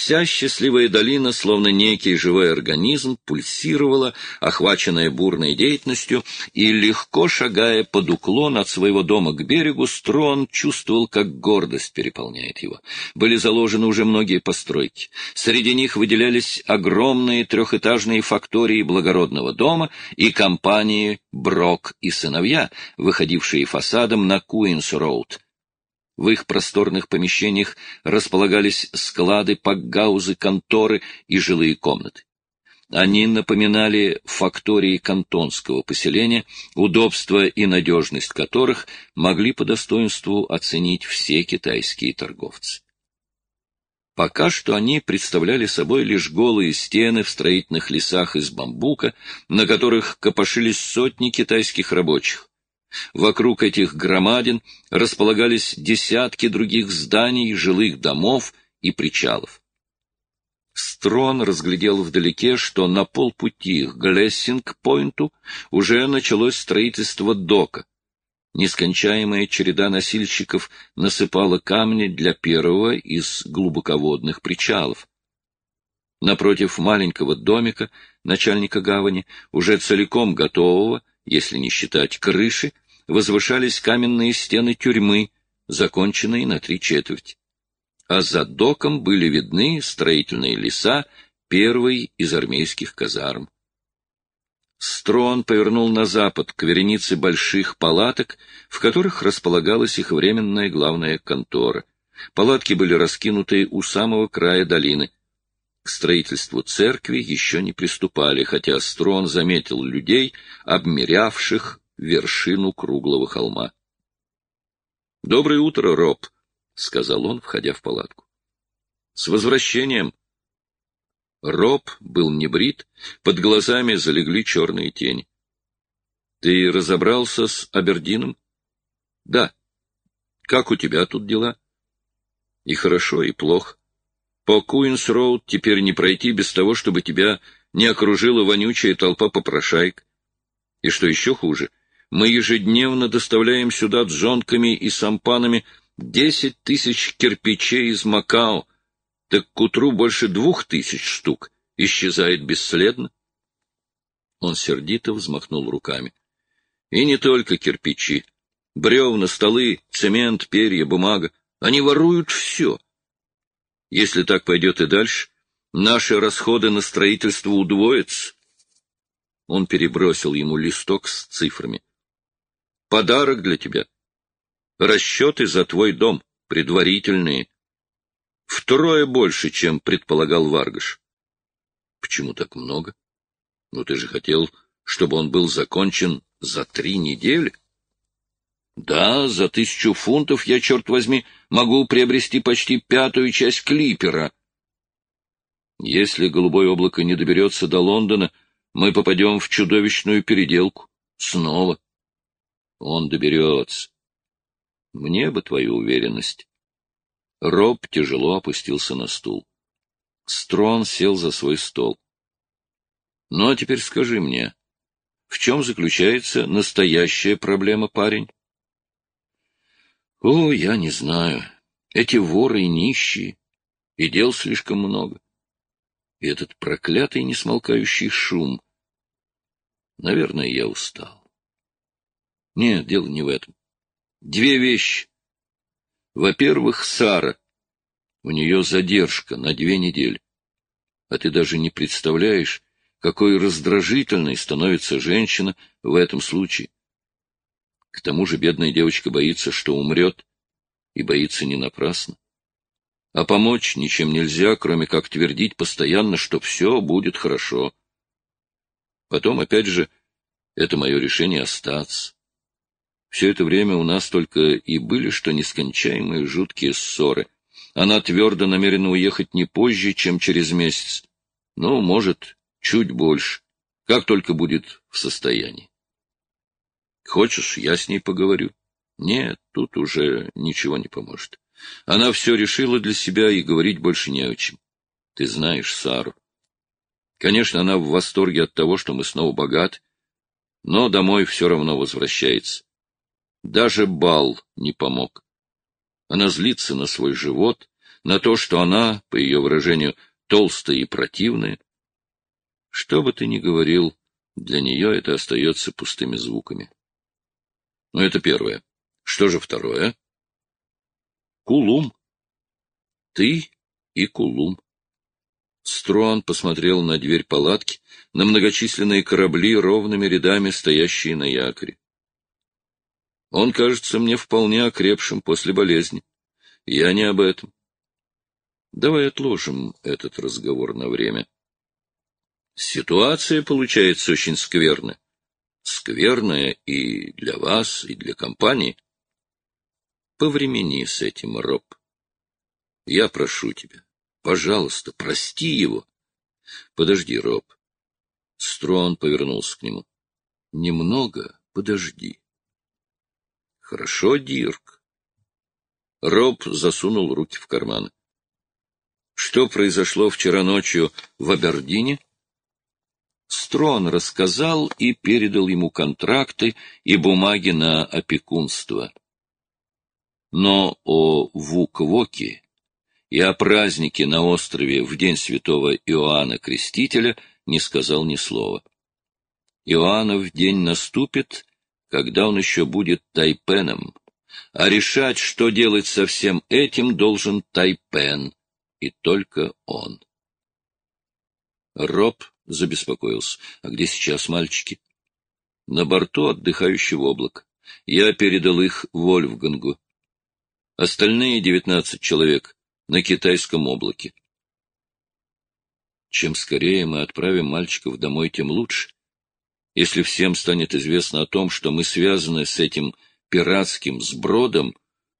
Вся счастливая долина, словно некий живой организм, пульсировала, охваченная бурной деятельностью, и, легко шагая под уклон от своего дома к берегу, Строн чувствовал, как гордость переполняет его. Были заложены уже многие постройки. Среди них выделялись огромные трехэтажные фактории благородного дома и компании «Брок и сыновья», выходившие фасадом на Куинс-роуд. В их просторных помещениях располагались склады, пакгаузы, конторы и жилые комнаты. Они напоминали фактории кантонского поселения, удобство и надежность которых могли по достоинству оценить все китайские торговцы. Пока что они представляли собой лишь голые стены в строительных лесах из бамбука, на которых копошились сотни китайских рабочих. Вокруг этих громадин располагались десятки других зданий, жилых домов и причалов. Строн разглядел вдалеке, что на полпути к Глессинг-Пойнту уже началось строительство дока. Нескончаемая череда носильщиков насыпала камни для первого из глубоководных причалов. Напротив маленького домика начальника гавани, уже целиком готового, если не считать крыши, возвышались каменные стены тюрьмы, законченные на 3/4. А за доком были видны строительные леса первой из армейских казарм. Строн повернул на запад к веренице больших палаток, в которых располагалась их временная главная контора. Палатки были раскинуты у самого края долины. К строительству церкви еще не приступали, хотя Строн заметил людей, обмерявших вершину круглого холма. — Доброе утро, Роб, — сказал он, входя в палатку. — С возвращением! Роб был небрит, под глазами залегли черные тени. — Ты разобрался с Абердином? — Да. — Как у тебя тут дела? — И хорошо, и плохо. По Куинс-роуд теперь не пройти без того, чтобы тебя не окружила вонючая толпа попрошаек. И что еще хуже, мы ежедневно доставляем сюда джонками и сампанами 10 000 кирпичей из Макао, так к утру больше 2000 штук исчезает бесследно. Он сердито взмахнул руками. И не только кирпичи. Бревна, столы, цемент, перья, бумага. Они воруют все. Если так пойдет и дальше, наши расходы на строительство удвоятся. Он перебросил ему листок с цифрами. Подарок для тебя. Расчеты за твой дом, предварительные. Втрое больше, чем предполагал Варгаш. Почему так много? Ну, ты же хотел, чтобы он был закончен за 3 недели. Да, за 1000 фунтов я, черт возьми, могу приобрести почти 1/5 часть клипера. Если голубое облако не доберется до Лондона, мы попадем в чудовищную переделку. Снова. Он доберется. Мне бы твою уверенность. Роб тяжело опустился на стул. Строн сел за свой стол. Ну, а теперь скажи мне, в чем заключается настоящая проблема, парень? О, я не знаю. Эти воры и нищие, и дел слишком много. И этот проклятый несмолкающий шум. Наверное, я устал. Нет, дело не в этом. 2 вещи. Во-первых, Сара. У нее задержка на 2 недели. А ты даже не представляешь, какой раздражительной становится женщина в этом случае. К тому же бедная девочка боится, что умрет, и боится не напрасно. А помочь ничем нельзя, кроме как твердить постоянно, что все будет хорошо. Потом, опять же, это мое решение остаться. Все это время у нас только и были что нескончаемые жуткие ссоры. Она твердо намерена уехать не позже, чем через месяц. Ну, может, чуть больше, как только будет в состоянии. Хочешь, я с ней поговорю? Нет, тут уже ничего не поможет. Она все решила для себя, и говорить больше не о чем. Ты знаешь Сару. Конечно, она в восторге от того, что мы снова богаты, но домой все равно возвращается. Даже бал не помог. Она злится на свой живот, на то, что она, по ее выражению, толстая и противная. Что бы ты ни говорил, для нее это остается пустыми звуками. Ну, это первое. Что же второе? Кулум. Ты и Кулум. Струан посмотрел на дверь палатки, на многочисленные корабли, ровными рядами стоящие на якоре. Он кажется мне вполне окрепшим после болезни. Я не об этом. Давай отложим этот разговор на время. Ситуация получается очень скверная. Скверная и для вас, и для компании. Повремени с этим, Роб. Я прошу тебя. Пожалуйста, прости его. Подожди, Роб. Струан повернулся к нему. Немного подожди. Хорошо, Дирк. Роб засунул руки в карманы. Что произошло вчера ночью в Абердине? Струан рассказал и передал ему контракты и бумаги на опекунство. Но о Вук-Воке и о празднике на острове в день святого Иоанна Крестителя не сказал ни слова. Иоаннов день наступит, когда он еще будет Тайпеном, а решать, что делать со всем этим, должен Тайпен, и только он. Роб забеспокоился. А где сейчас мальчики? На борту отдыхающего облака. Я передал их Вольфгангу. Остальные 19 человек на китайском облаке. Чем скорее мы отправим мальчиков домой, тем лучше. Если всем станет известно о том, что мы связаны с этим пиратским сбродом,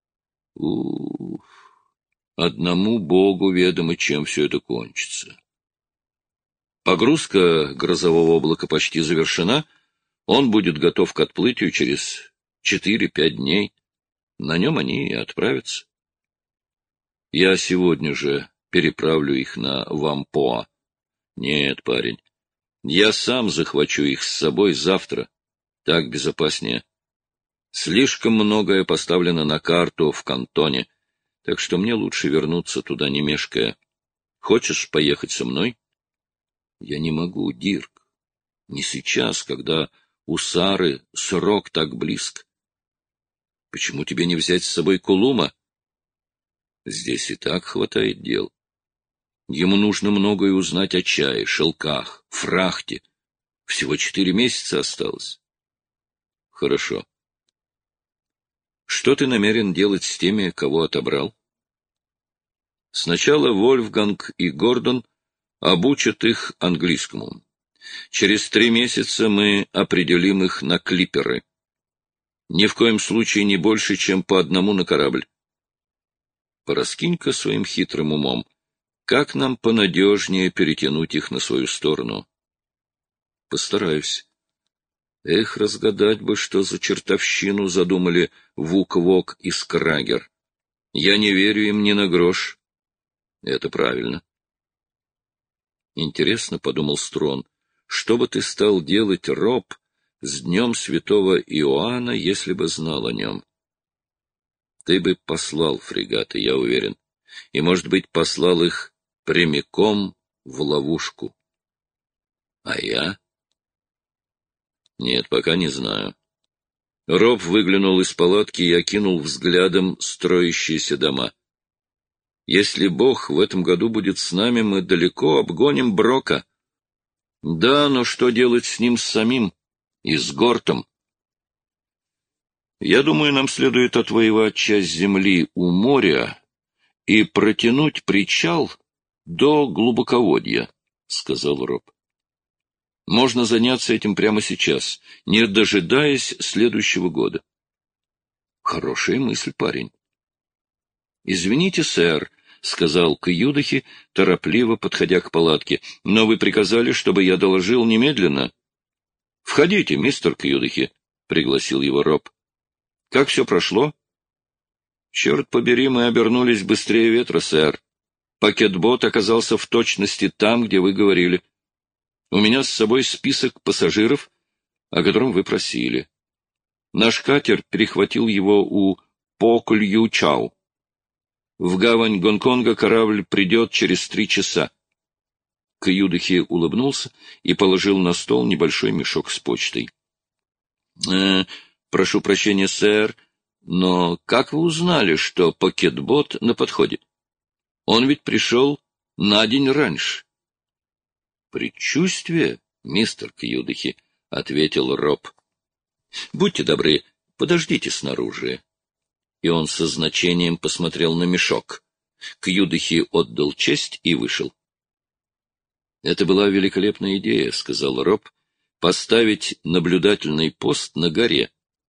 одному Богу ведомо, чем все это кончится. Погрузка грозового облака почти завершена, он будет готов к отплытию через 4-5 дней. На нем они и отправятся. Я сегодня же переправлю их на Вампоа. Нет, парень, я сам захвачу их с собой завтра. Так безопаснее. Слишком многое поставлено на карту в Кантоне, так что мне лучше вернуться туда, не мешкая. Хочешь поехать со мной? Я не могу, Дирк. Не сейчас, когда у Сары срок так близко. Почему тебе не взять с собой Кулума? Здесь и так хватает дел. Ему нужно многое узнать о чае, шелках, фрахте. Всего 4 месяца осталось. Хорошо. Что ты намерен делать с теми, кого отобрал? Сначала Вольфганг и Гордон обучат их английскому. Через 3 месяца мы определим их на клиперы. Ни в коем случае не больше, чем по одному на корабль. Пораскинь-ка своим хитрым умом, как нам понадежнее перетянуть их на свою сторону. Постараюсь. Эх, разгадать бы, что за чертовщину задумали Вук-Вок и Скрагер. Я не верю им ни на грош. Это правильно. Интересно, — подумал Строн, — что бы ты стал делать, Роб, с днем святого Иоанна, если бы знал о нем? Ты бы послал фрегаты, я уверен, и, может быть, послал их прямиком в ловушку. А я? Нет, пока не знаю. Роб выглянул из палатки и окинул взглядом строящиеся дома. Если Бог в этом году будет с нами, мы далеко обгоним Брока. Да, но что делать с ним самим и с Гортом? Я думаю, нам следует отвоевать часть земли у моря и протянуть причал до глубоководья, — сказал Роб. Можно заняться этим прямо сейчас, не дожидаясь следующего года. Хорошая мысль, парень. Извините, сэр, — сказал Кьюдахи, торопливо подходя к палатке, — но вы приказали, чтобы я доложил немедленно. — Входите, мистер Кьюдахи, — пригласил его Роб. — Как все прошло? — Черт побери, мы обернулись быстрее ветра, сэр. Пакетбот оказался в точности там, где вы говорили. У меня с собой список пассажиров, о котором вы просили. Наш катер перехватил его у Покулью-Чау. В гавань Гонконга корабль придет через 3 часа. Кьюдахи улыбнулся и положил на стол небольшой мешок с почтой. Прошу прощения, сэр, но как вы узнали, что пакетбот на подходе? Он ведь пришел на день раньше. — Предчувствие, мистер Кьюдахи, — ответил Роб. — Будьте добры, подождите снаружи. И он со значением посмотрел на мешок. Кьюдахи отдал честь и вышел. — Это была великолепная идея, — сказал Роб, — поставить наблюдательный пост на горе.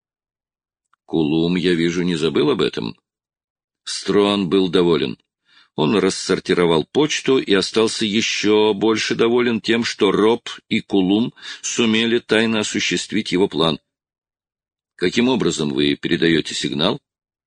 Кулум, я вижу, не забыл об этом. Струан был доволен. Он рассортировал почту и остался еще больше доволен тем, что Роб и Кулум сумели тайно осуществить его план. Каким образом вы передаете сигнал?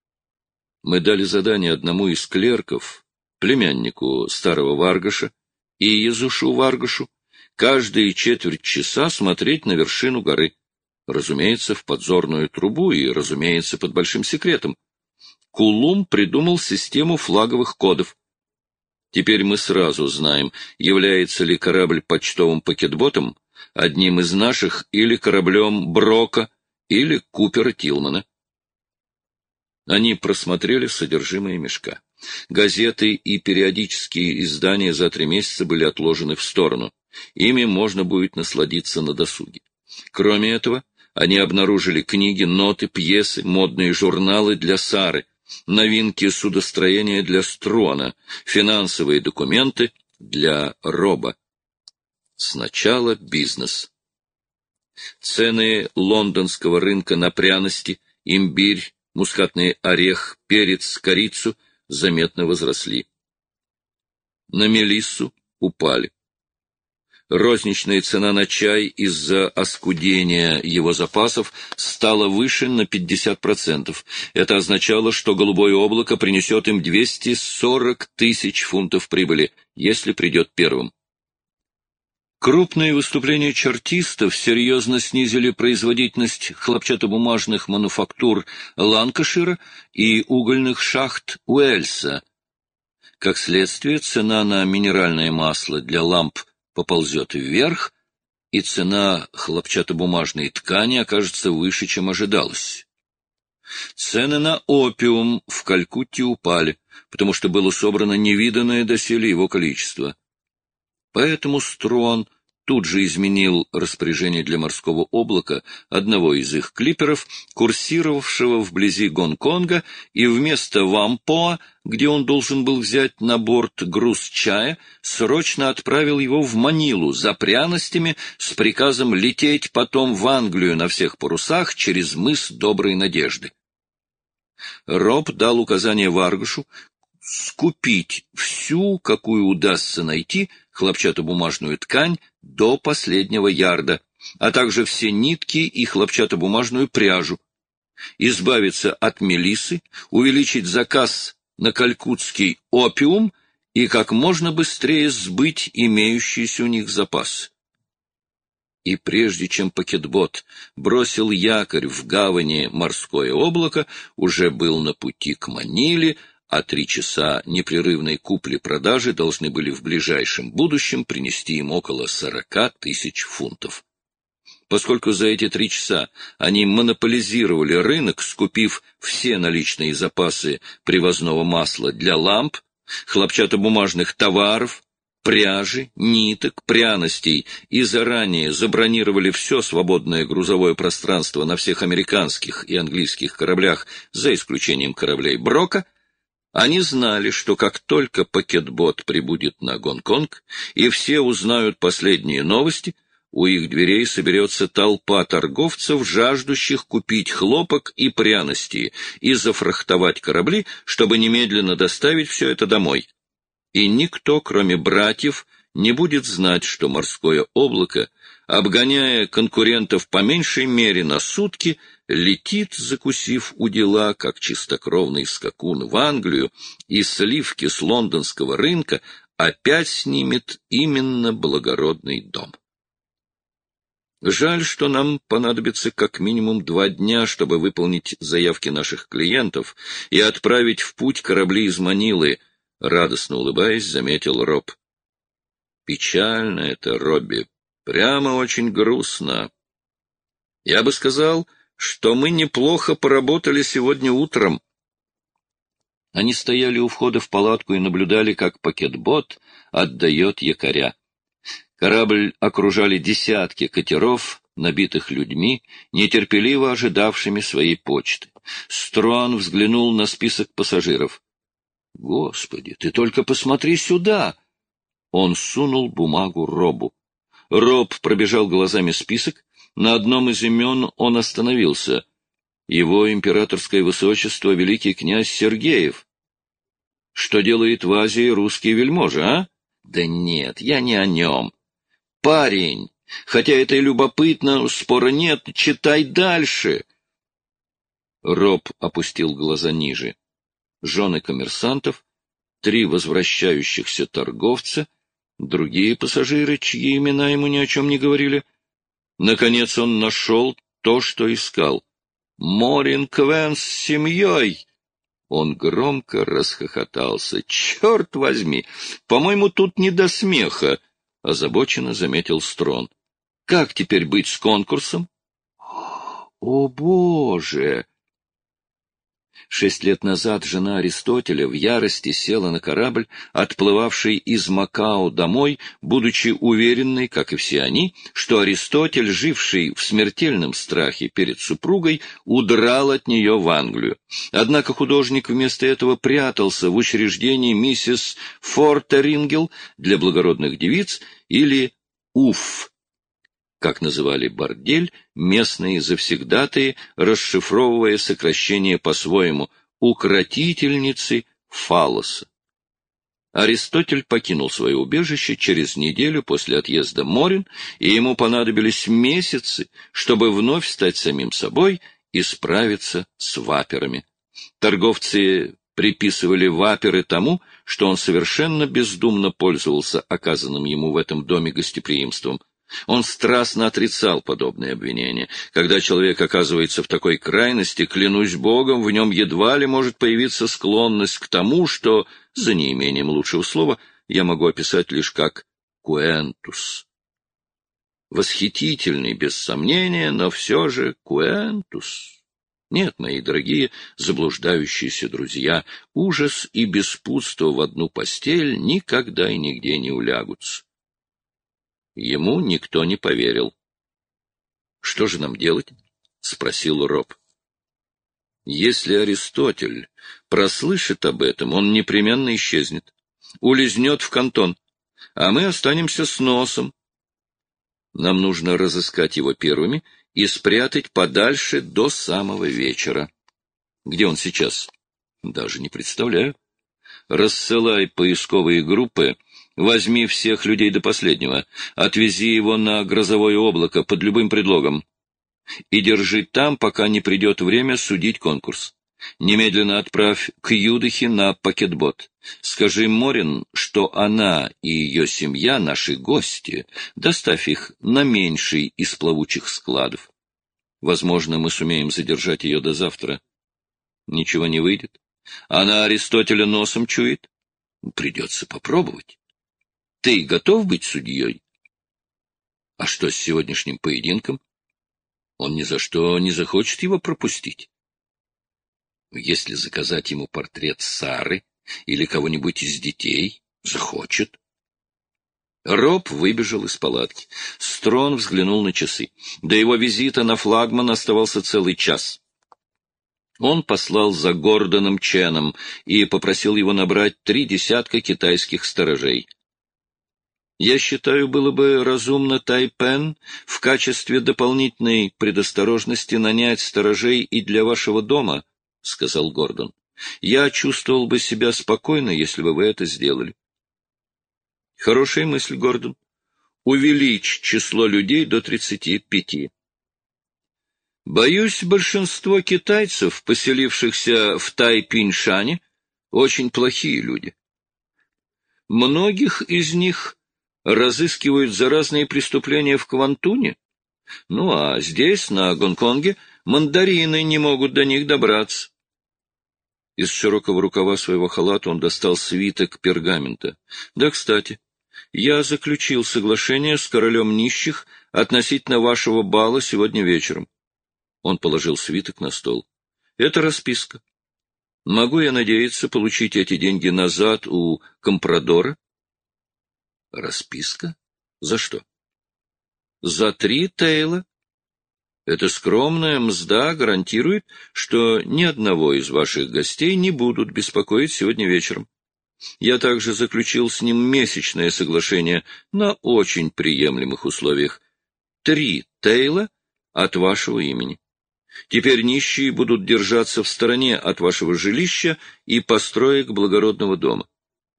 Мы дали задание одному из клерков, племяннику старого Варгаша, и Езушу Варгашу, каждые 1/4 часа смотреть на вершину горы. Разумеется, в подзорную трубу и, разумеется, под большим секретом. Кулум придумал систему флаговых кодов. Теперь мы сразу знаем, является ли корабль почтовым пакетботом, одним из наших, или кораблем Брока, или Купера Тилмана. Они просмотрели содержимое мешка. Газеты и периодические издания за 3 месяца были отложены в сторону. Ими можно будет насладиться на досуге. Кроме этого, они обнаружили книги, ноты, пьесы, модные журналы для Сары, новинки судостроения для Струана, финансовые документы для Роба. Сначала бизнес. Цены лондонского рынка на пряности, имбирь, мускатный орех, перец, корицу заметно возросли. На мелиссу упали. Розничная цена на чай из-за оскудения его запасов стала выше на 50%. Это означало, что голубое облако принесет им 240 тысяч фунтов прибыли, если придет первым. Крупные выступления чартистов серьезно снизили производительность хлопчатобумажных мануфактур Ланкашира и угольных шахт Уэльса. Как следствие, цена на минеральное масло для ламп поползет вверх, и цена хлопчатобумажной ткани окажется выше, чем ожидалось. Цены на опиум в Калькутте упали, потому что было собрано невиданное доселе его количество. Поэтому Струан тут же изменил распоряжение для морского облака одного из их клиперов, курсировавшего вблизи Гонконга, и вместо Вампоа, где он должен был взять на борт груз чая, срочно отправил его в Манилу за пряностями с приказом лететь потом в Англию на всех парусах через мыс Доброй Надежды. Роб дал указание Варгашу скупить всю, какую удастся найти, хлопчатобумажную ткань до последнего ярда, а также все нитки и хлопчатобумажную пряжу, избавиться от мелиссы, увеличить заказ на калькутский опиум и как можно быстрее сбыть имеющиеся у них запасы. И прежде чем пакетбот бросил якорь в гавани морское облако, уже был на пути к Маниле, а 3 часа непрерывной купли-продажи должны были в ближайшем будущем принести им около 40 тысяч фунтов. Поскольку за эти 3 часа они монополизировали рынок, скупив все наличные запасы привозного масла для ламп, хлопчатобумажных товаров, пряжи, ниток, пряностей и заранее забронировали все свободное грузовое пространство на всех американских и английских кораблях, за исключением кораблей Брока, они знали, что как только пакетбот прибудет на Гонконг, и все узнают последние новости, у их дверей соберется толпа торговцев, жаждущих купить хлопок и пряности и зафрахтовать корабли, чтобы немедленно доставить все это домой. И никто, кроме братьев, не будет знать, что морское облако, обгоняя конкурентов по меньшей мере на сутки, летит, закусив удила, как чистокровный скакун в Англию, и сливки с лондонского рынка опять снимет именно благородный дом. Жаль, что нам понадобится как минимум 2 дня, чтобы выполнить заявки наших клиентов и отправить в путь корабли из Манилы, — радостно улыбаясь, заметил Роб. Печально это, Робби, прямо очень грустно. Я бы сказал, что мы неплохо поработали сегодня утром. Они стояли у входа в палатку и наблюдали, как пакетбот отдает якоря. Корабль окружали десятки катеров, набитых людьми, нетерпеливо ожидавшими своей почты. Струан взглянул на список пассажиров. — Господи, ты только посмотри сюда! Он сунул бумагу Робу. Роб пробежал глазами список. На одном из имен он остановился. Его императорское высочество великий князь Сергеев. Что делает в Азии русский вельможа, а? Да нет, я не о нем. Парень, хотя это и любопытно, спора нет, читай дальше. Роб опустил глаза ниже. Жены коммерсантов, 3 возвращающихся торговца, другие пассажиры, чьи имена ему ни о чем не говорили. Наконец он нашел то, что искал. Морин Квен с семьей. Он громко расхохотался. Черт возьми, по-моему, тут не до смеха. — озабоченно заметил Строн. — Как теперь быть с конкурсом? — О, Боже! 6 лет назад жена Аристотеля в ярости села на корабль, отплывавший из Макао домой, будучи уверенной, как и все они, что Аристотель, живший в смертельном страхе перед супругой, удрал от нее в Англию. Однако художник вместо этого прятался в учреждении миссис Фортерингел для благородных девиц или УФ, как называли бордель местные завсегдатаи, расшифровывая сокращение по-своему, укротительницы фаллоса. Аристотель покинул свое убежище через неделю после отъезда Морин, и ему понадобились месяцы, чтобы вновь стать самим собой и справиться с ваперами. Торговцы приписывали ваперы тому, что он совершенно бездумно пользовался оказанным ему в этом доме гостеприимством. Он страстно отрицал подобные обвинения. Когда человек оказывается в такой крайности, клянусь Богом, в нем едва ли может появиться склонность к тому, что, за неимением лучшего слова, я могу описать лишь как «куэнтус». Восхитительный, без сомнения, но все же «куэнтус». Нет, мои дорогие заблуждающиеся друзья, ужас и беспутство в одну постель никогда и нигде не улягутся. Ему никто не поверил. — Что же нам делать? — спросил Роб. — Если Аристотель прослышит об этом, он непременно исчезнет, улизнет в Кантон, а мы останемся с носом. Нам нужно разыскать его первыми и спрятать подальше до самого вечера. Где он сейчас? Даже не представляю. Рассылай поисковые группы. Возьми всех людей до последнего, отвези его на грозовое облако под любым предлогом и держи там, пока не придет время судить конкурс. Немедленно отправь к Юдахе на пакетбот. Скажи Морин, что она и ее семья — наши гости. Доставь их на меньший из плавучих складов. Возможно, мы сумеем задержать ее до завтра. Ничего не выйдет. Она Аристотеля носом чует. Придется попробовать. Ты готов быть судьей? А что с сегодняшним поединком? Он ни за что не захочет его пропустить. Если заказать ему портрет Сары или кого-нибудь из детей, захочет. Роб выбежал из палатки. Строн взглянул на часы. До его визита на флагман оставался целый час. Он послал за Гордоном Ченом и попросил его набрать 3 десятка китайских сторожей. Я считаю, было бы разумно Тайпен в качестве дополнительной предосторожности нанять сторожей и для вашего дома, — сказал Гордон. Я чувствовал бы себя спокойно, если бы вы это сделали. Хорошая мысль, Гордон. Увеличь число людей до 35. Боюсь, большинство китайцев, поселившихся в Тайпиньшане, очень плохие люди. Многих из них разыскивают за разные преступления в Квантуне, Ну, а здесь, на Гонконге, мандарины не могут до них добраться. Из широкого рукава своего халата он достал свиток пергамента. Да, кстати, я заключил соглашение с королем нищих относительно вашего бала сегодня вечером. Он положил свиток на стол. Это расписка. Могу я надеяться получить эти деньги назад у компрадора? Расписка? За что? За 3 тейла. Эта скромная мзда гарантирует, что ни одного из ваших гостей не будут беспокоить сегодня вечером. Я также заключил с ним месячное соглашение на очень приемлемых условиях. 3 тейла от вашего имени. Теперь нищие будут держаться в стороне от вашего жилища и построек благородного дома.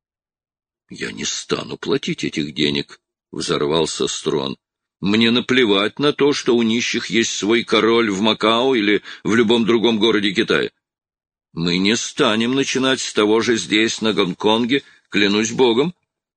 — Я не стану платить этих денег, — взорвался Строн. — Мне наплевать на то, что у нищих есть свой король в Макао или в любом другом городе Китая. Мы не станем начинать с того же здесь, на Гонконге, клянусь Богом.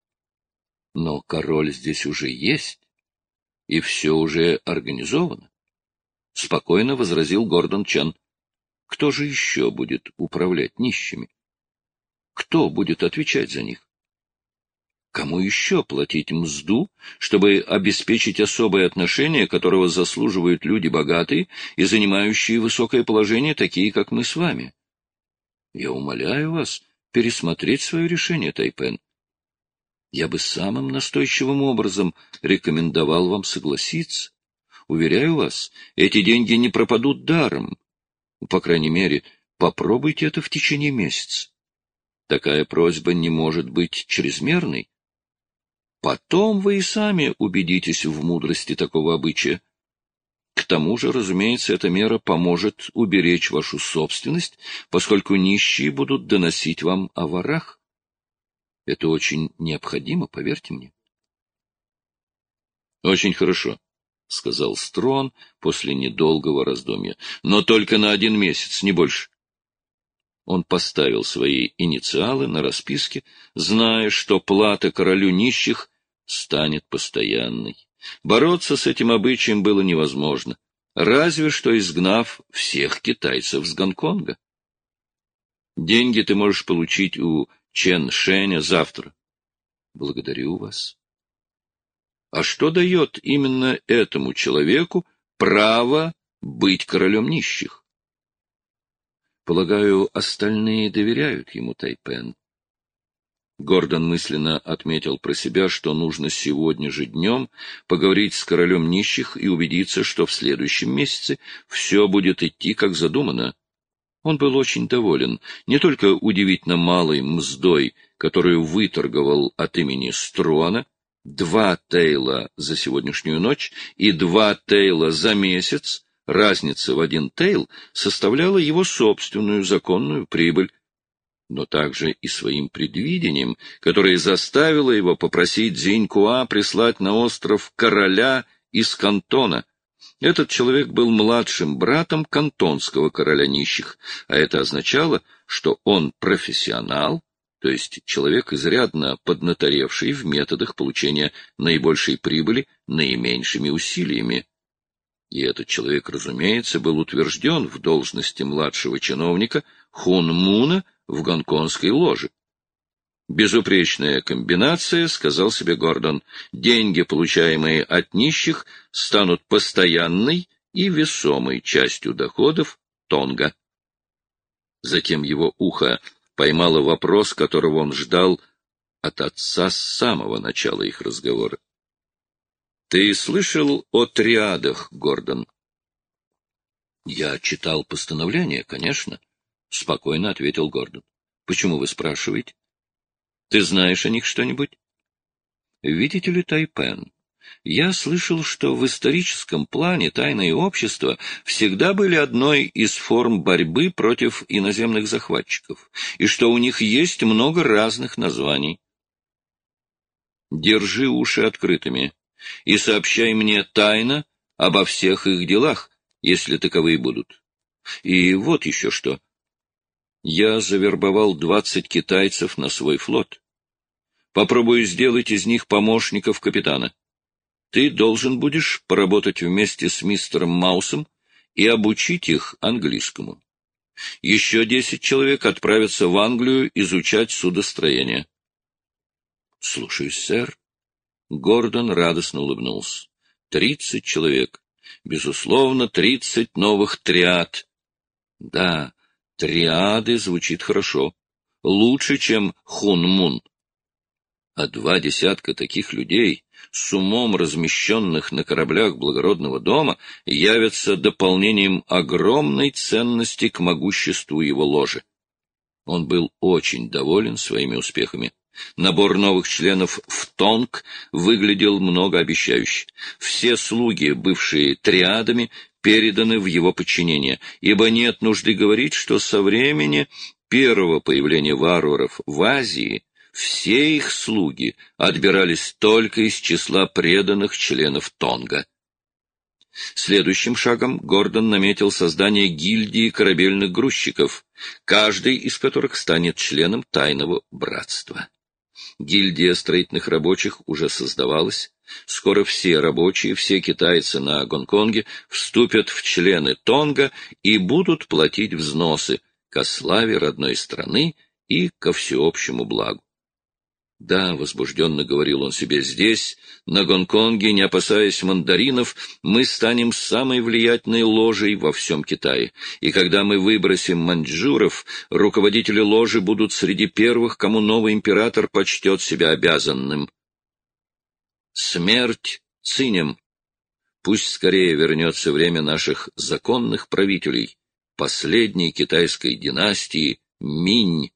Но король здесь уже есть, и все уже организовано. — спокойно возразил Гордон Чан. — Кто же еще будет управлять нищими? Кто будет отвечать за них? Кому еще платить мзду, чтобы обеспечить особое отношение, которого заслуживают люди богатые и занимающие высокое положение, такие, как мы с вами? Я умоляю вас пересмотреть свое решение, Тайпен. Я бы самым настойчивым образом рекомендовал вам согласиться. Уверяю вас, эти деньги не пропадут даром. По крайней мере, попробуйте это в течение месяца. Такая просьба не может быть чрезмерной. Потом вы и сами убедитесь в мудрости такого обычая. К тому же, разумеется, эта мера поможет уберечь вашу собственность, поскольку нищие будут доносить вам о ворах. Это очень необходимо, поверьте мне. — Очень хорошо, — сказал Строн после недолгого раздумья, — но только на 1 месяц, не больше. Он поставил свои инициалы на расписке, зная, что плата королю нищих станет постоянной. Бороться с этим обычаем было невозможно, разве что изгнав всех китайцев с Гонконга. Деньги ты можешь получить у Чен Шэня завтра. Благодарю вас. А что дает именно этому человеку право быть королем нищих? Полагаю, остальные доверяют ему, Тайпен. Гордон мысленно отметил про себя, что нужно сегодня же днем поговорить с королем нищих и убедиться, что в следующем месяце все будет идти как задумано. Он был очень доволен не только удивительно малой мздой, которую выторговал от имени Струана, 2 тейла за сегодняшнюю ночь и 2 тейла за месяц, разница в 1 тейл составляла его собственную законную прибыль, но также и своим предвидением, которое заставило его попросить Цзинькуа прислать на остров короля из Кантона. Этот человек был младшим братом кантонского короля нищих, а это означало, что он профессионал, то есть человек, изрядно поднаторевший в методах получения наибольшей прибыли наименьшими усилиями. И этот человек, разумеется, был утвержден в должности младшего чиновника Хун Муна в гонконгской ложе. Безупречная комбинация, сказал себе Гордон, деньги, получаемые от нищих, станут постоянной и весомой частью доходов Тонга. Затем его ухо поймало вопрос, которого он ждал от отца с самого начала их разговора. — Ты слышал о триадах, Гордон? — Я читал постановление, конечно, — спокойно ответил Гордон. — Почему вы спрашиваете? Ты знаешь о них что-нибудь? — Видите ли, Тайпен, я слышал, что в историческом плане тайные общества всегда были одной из форм борьбы против иноземных захватчиков, и что у них есть много разных названий. Держи уши открытыми и сообщай мне тайно обо всех их делах, если таковые будут. И вот еще что. Я завербовал 20 китайцев на свой флот. Попробую сделать из них помощников капитана. Ты должен будешь поработать вместе с мистером Маусом и обучить их английскому. Еще 10 человек отправятся в Англию изучать судостроение. — Слушаюсь, сэр. Гордон радостно улыбнулся. 30 человек. Безусловно, 30 новых триад. Да, триады звучит хорошо. Лучше, чем хун-мун. А 20 таких людей, с умом размещенных на кораблях благородного дома, явятся дополнением огромной ценности к могуществу его ложи. Он был очень доволен своими успехами. Набор новых членов в Тонг выглядел многообещающе. Все слуги, бывшие триадами, переданы в его подчинение, ибо нет нужды говорить, что со времени первого появления варваров в Азии все их слуги отбирались только из числа преданных членов Тонга. Следующим шагом Гордон наметил создание гильдии корабельных грузчиков, каждый из которых станет членом тайного братства. Гильдия строительных рабочих уже создавалась. Скоро все рабочие, все китайцы на Гонконге вступят в члены Тонга и будут платить взносы ко славе родной страны и ко всеобщему благу. Да, возбужденно говорил он себе, здесь, на Гонконге, не опасаясь мандаринов, мы станем самой влиятельной ложей во всем Китае. И когда мы выбросим маньчжуров, руководители ложи будут среди первых, кому новый император почтет себя обязанным. Смерть циням! Пусть скорее вернется время наших законных правителей, последней китайской династии Минь.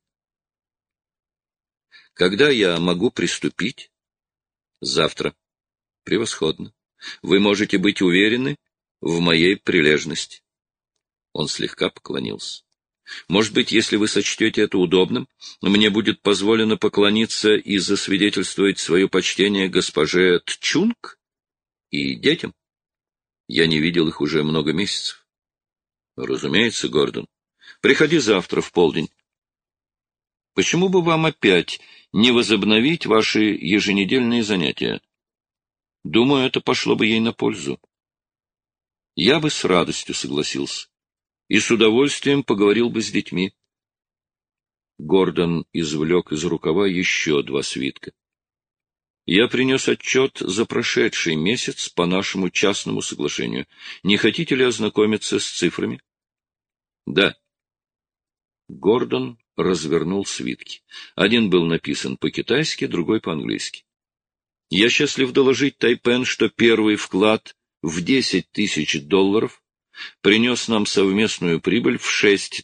Когда я могу приступить? Завтра. Превосходно. Вы можете быть уверены в моей прилежности. Он слегка поклонился. Может быть, если вы сочтете это удобным, мне будет позволено поклониться и засвидетельствовать свое почтение госпоже Тчунг и детям. Я не видел их уже много месяцев. Разумеется, Гордон. Приходи завтра в полдень. Почему бы вам опять не возобновить ваши еженедельные занятия? Думаю, это пошло бы ей на пользу. Я бы с радостью согласился и с удовольствием поговорил бы с детьми. Гордон извлек из рукава еще 2 свитка. Я принес отчет за прошедший месяц по нашему частному соглашению. Не хотите ли ознакомиться с цифрами? Да. Гордон развернул свитки. Один был написан по-китайски, другой по-английски. Я счастлив доложить Тайпен, что первый вклад в $10 000 принес нам совместную прибыль в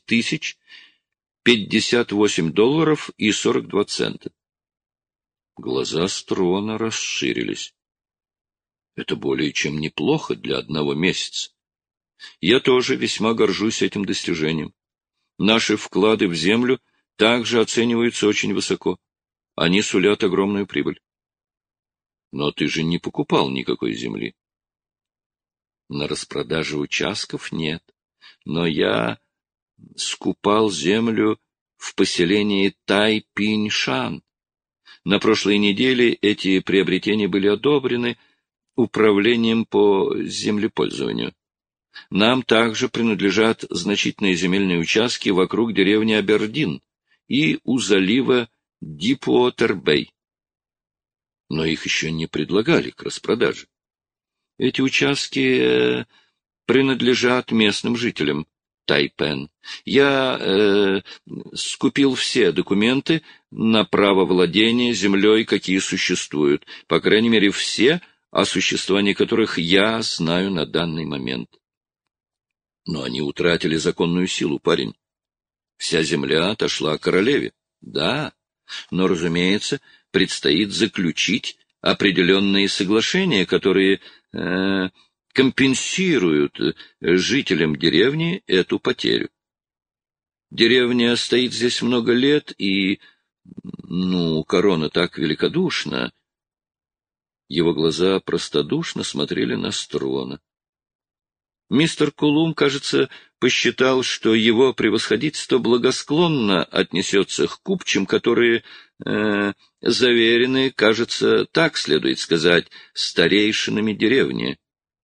$6058.42. Глаза Строна расширились. Это более чем неплохо для 1 месяца. Я тоже весьма горжусь этим достижением. Наши вклады в землю также оцениваются очень высоко. Они сулят огромную прибыль. Но ты же не покупал никакой земли. На распродаже участков нет. Но я скупал землю в поселении Тайпиньшан. На прошлой неделе эти приобретения были одобрены управлением по землепользованию. Нам также принадлежат значительные земельные участки вокруг деревни Абердин и у залива Дипуотер-Бэй. Но их еще не предлагали к распродаже. Эти участки принадлежат местным жителям Тайпен. Я скупил все документы на право владения землей, какие существуют, по крайней мере, все, о существовании которых я знаю на данный момент. Но они утратили законную силу, парень. Вся земля отошла королеве. Да, но, разумеется, предстоит заключить определенные соглашения, которые компенсируют жителям деревни эту потерю. Деревня стоит здесь много лет, и, корона так великодушна. Его глаза простодушно смотрели на Строна. Мистер Кулум, кажется, посчитал, что его превосходительство благосклонно отнесется к купчим, которые заверены, кажется, так следует сказать, старейшинами деревни.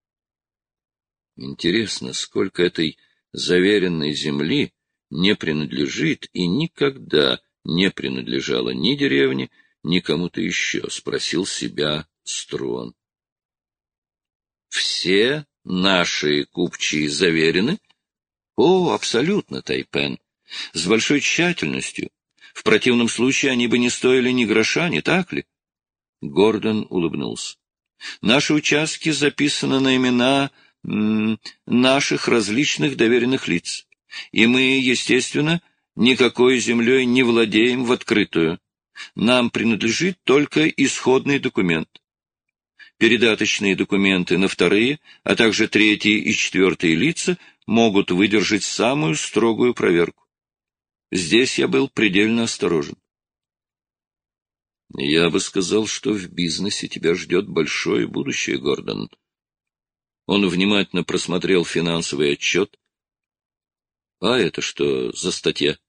Интересно, сколько этой заверенной земли не принадлежит и никогда не принадлежало ни деревне, ни кому-то еще, — спросил себя Струан. Все наши купчие заверены? О, абсолютно, Тайпен. С большой тщательностью. В противном случае они бы не стоили ни гроша, не так ли? Гордон улыбнулся. Наши участки записаны на имена наших различных доверенных лиц, и мы, естественно, никакой землей не владеем в открытую. Нам принадлежит только исходный документ. Передаточные документы на вторые, а также третьи и четвертые лица могут выдержать самую строгую проверку. Здесь я был предельно осторожен. Я бы сказал, что в бизнесе тебя ждет большое будущее, Гордон. Он внимательно просмотрел финансовый отчет. А это что за статья?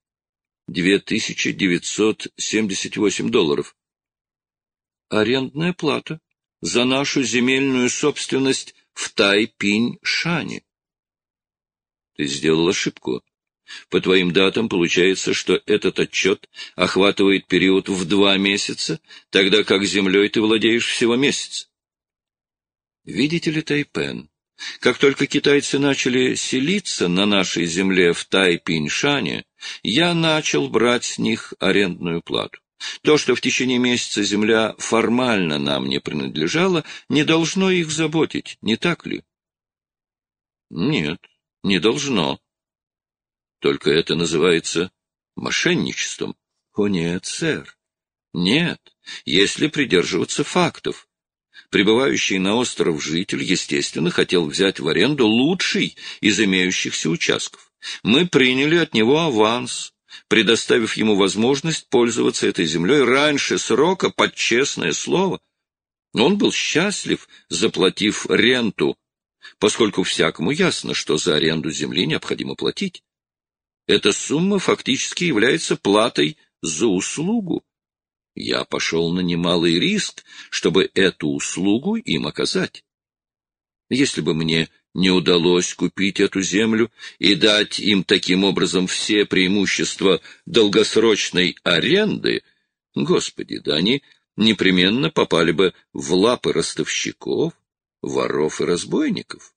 $2978. Арендная плата за нашу земельную собственность в Тайпинь-Шане. Ты сделал ошибку. По твоим датам получается, что этот отчет охватывает период в 2 месяца, тогда как землей ты владеешь всего месяц. Видите ли, Тайпен, как только китайцы начали селиться на нашей земле в Тайпинь-Шане, я начал брать с них арендную плату. То, что в течение месяца земля формально нам не принадлежала, не должно их заботить, не так ли? Нет, не должно. Только это называется мошенничеством. О нет, сэр. Нет, если придерживаться фактов. Прибывающий на остров житель, естественно, хотел взять в аренду лучший из имеющихся участков. Мы приняли от него аванс, предоставив ему возможность пользоваться этой землей раньше срока под честное слово. Он был счастлив, заплатив ренту, поскольку всякому ясно, что за аренду земли необходимо платить. Эта сумма фактически является платой за услугу. Я пошел на немалый риск, чтобы эту услугу им оказать. Если бы мне не удалось купить эту землю и дать им таким образом все преимущества долгосрочной аренды, Господи, да они непременно попали бы в лапы ростовщиков, воров и разбойников.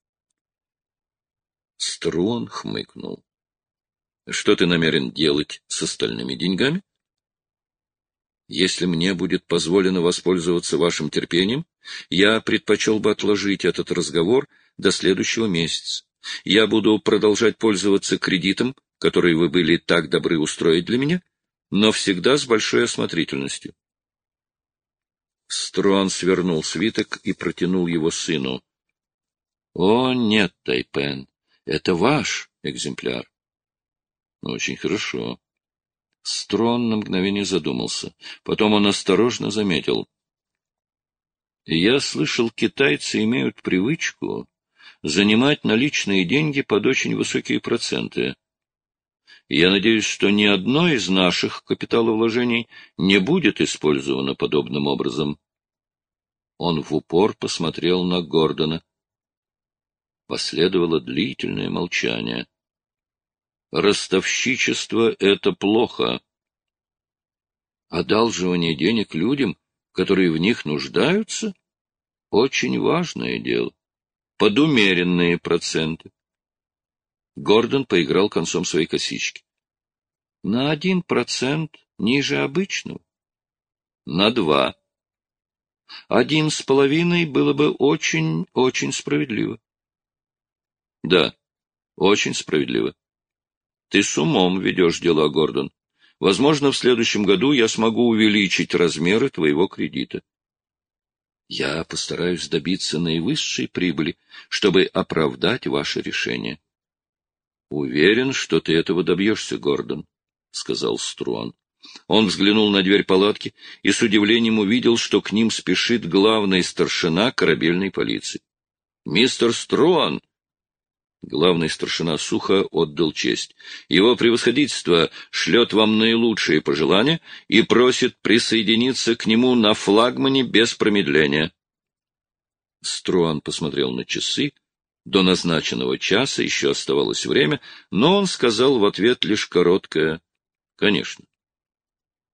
Струан хмыкнул. Что ты намерен делать с остальными деньгами? Если мне будет позволено воспользоваться вашим терпением, я предпочел бы отложить этот разговор до следующего месяца. Я буду продолжать пользоваться кредитом, который вы были так добры устроить для меня, но всегда с большой осмотрительностью. Струан свернул свиток и протянул его сыну. — О, нет, Тайпен, это ваш экземпляр. — Очень хорошо. Струан на мгновение задумался. Потом он осторожно заметил. — Я слышал, китайцы имеют привычку занимать наличные деньги под очень высокие проценты. Я надеюсь, что ни одно из наших капиталовложений не будет использовано подобным образом. Он в упор посмотрел на Гордона. Последовало длительное молчание. Ростовщичество — это плохо. Одалживание денег людям, которые в них нуждаются, — очень важное дело. Под умеренные проценты. Гордон поиграл концом своей косички. На 1% ниже обычного. На 2. 1,5 было бы очень справедливо. Да, очень справедливо. Ты с умом ведешь дела, Гордон. Возможно, в следующем году я смогу увеличить размеры твоего кредита. Я постараюсь добиться наивысшей прибыли, чтобы оправдать ваше решение. Уверен, что ты этого добьешься, Гордон, — сказал Струан. Он взглянул на дверь палатки и с удивлением увидел, что к ним спешит главный старшина корабельной полиции. — Мистер Струан! Главный старшина сухо отдал честь. Его превосходительство шлет вам наилучшие пожелания и просит присоединиться к нему на флагмане без промедления. Струан посмотрел на часы. До назначенного часа еще оставалось время, но он сказал в ответ лишь короткое «Конечно».